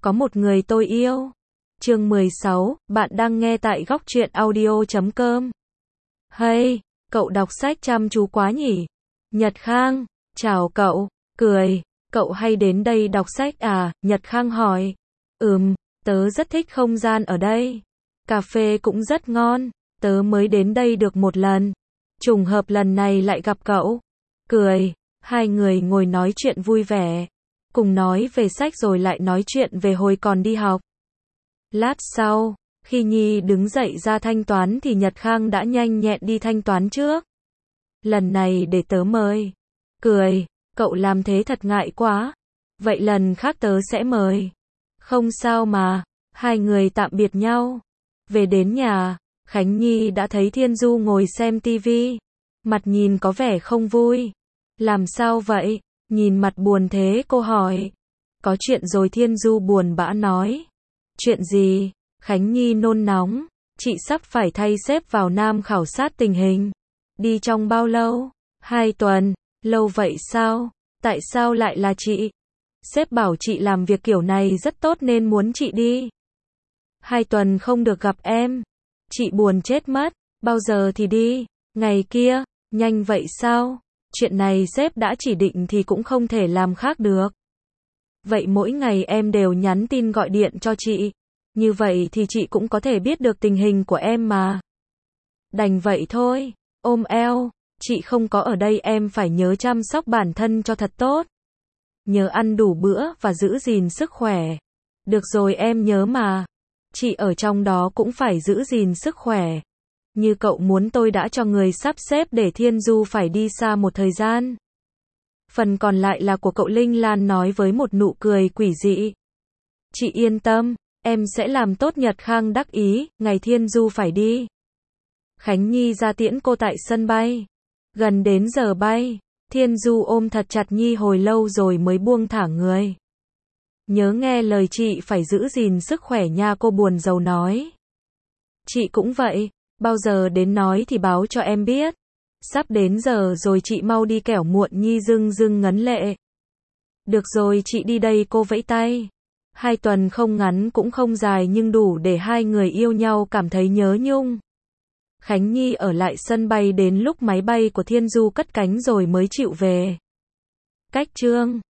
Có một người tôi yêu. Chương 16, bạn đang nghe tại góc truyện audio.com. Hey, cậu đọc sách chăm chú quá nhỉ? Nhật Khang, chào cậu, cười, cậu hay đến đây đọc sách à? Nhật Khang hỏi. Tớ rất thích không gian ở đây. Cà phê cũng rất ngon, tớ mới đến đây được một lần. Trùng hợp lần này lại gặp cậu. Cười, hai người ngồi nói chuyện vui vẻ. Cùng nói về sách rồi lại nói chuyện về hồi còn đi học. Lát sau, khi Nhi đứng dậy ra thanh toán thì Nhật Khang đã nhanh nhẹn đi thanh toán trước. Lần này để tớ mời. Cười, cậu làm thế thật ngại quá. Vậy lần khác tớ sẽ mời. Không sao mà. Hai người tạm biệt nhau. Về đến nhà, Khánh Nhi đã thấy Thiên Du ngồi xem tivi. Mặt nhìn có vẻ không vui. Làm sao vậy? Nhìn mặt buồn thế cô hỏi. Có chuyện rồi, Thiên Du buồn bã nói. Chuyện gì? Khánh Nhi nôn nóng. Chị sắp phải thay sếp vào Nam khảo sát tình hình. Đi trong bao lâu? 2 tuần. Lâu vậy sao? Tại sao lại là chị? Sếp bảo chị làm việc kiểu này rất tốt nên muốn chị đi. 2 tuần không được gặp em. Chị buồn chết mất. Bao giờ thì đi? Ngày kia. Nhanh vậy sao? Chuyện này sếp đã chỉ định thì cũng không thể làm khác được. Vậy mỗi ngày em đều nhắn tin gọi điện cho chị. Như vậy thì chị cũng có thể biết được tình hình của em mà. Đành vậy thôi. Ôm eo. Chị không có ở đây em phải nhớ chăm sóc bản thân cho thật tốt. Nhớ ăn đủ bữa và giữ gìn sức khỏe. Được rồi, em nhớ mà. Chị ở trong đó cũng phải giữ gìn sức khỏe. Như cậu muốn tôi đã cho người sắp xếp để Thiên Du phải đi xa một thời gian. Phần còn lại là của cậu, Linh Lan nói với một nụ cười quỷ dị. Chị yên tâm, em sẽ làm tốt. Nhật Khang đắc ý, ngày Thiên Du phải đi. Khánh Nhi ra tiễn cô tại sân bay. Gần đến giờ bay, Thiên Du ôm thật chặt Nhi hồi lâu rồi mới buông thả người. Nhớ nghe lời chị, phải giữ gìn sức khỏe nha, cô buồn rầu nói. Chị cũng vậy, bao giờ đến nói thì báo cho em biết. Sắp đến giờ rồi, chị mau đi kẻo muộn. Nhi rưng rưng ngấn lệ. Được rồi, chị đi đây, cô vẫy tay. 2 tuần không ngắn cũng không dài nhưng đủ để hai người yêu nhau cảm thấy nhớ nhung. Khánh Nhi ở lại sân bay đến lúc máy bay của Thiên Du cất cánh rồi mới chịu về. Cách chương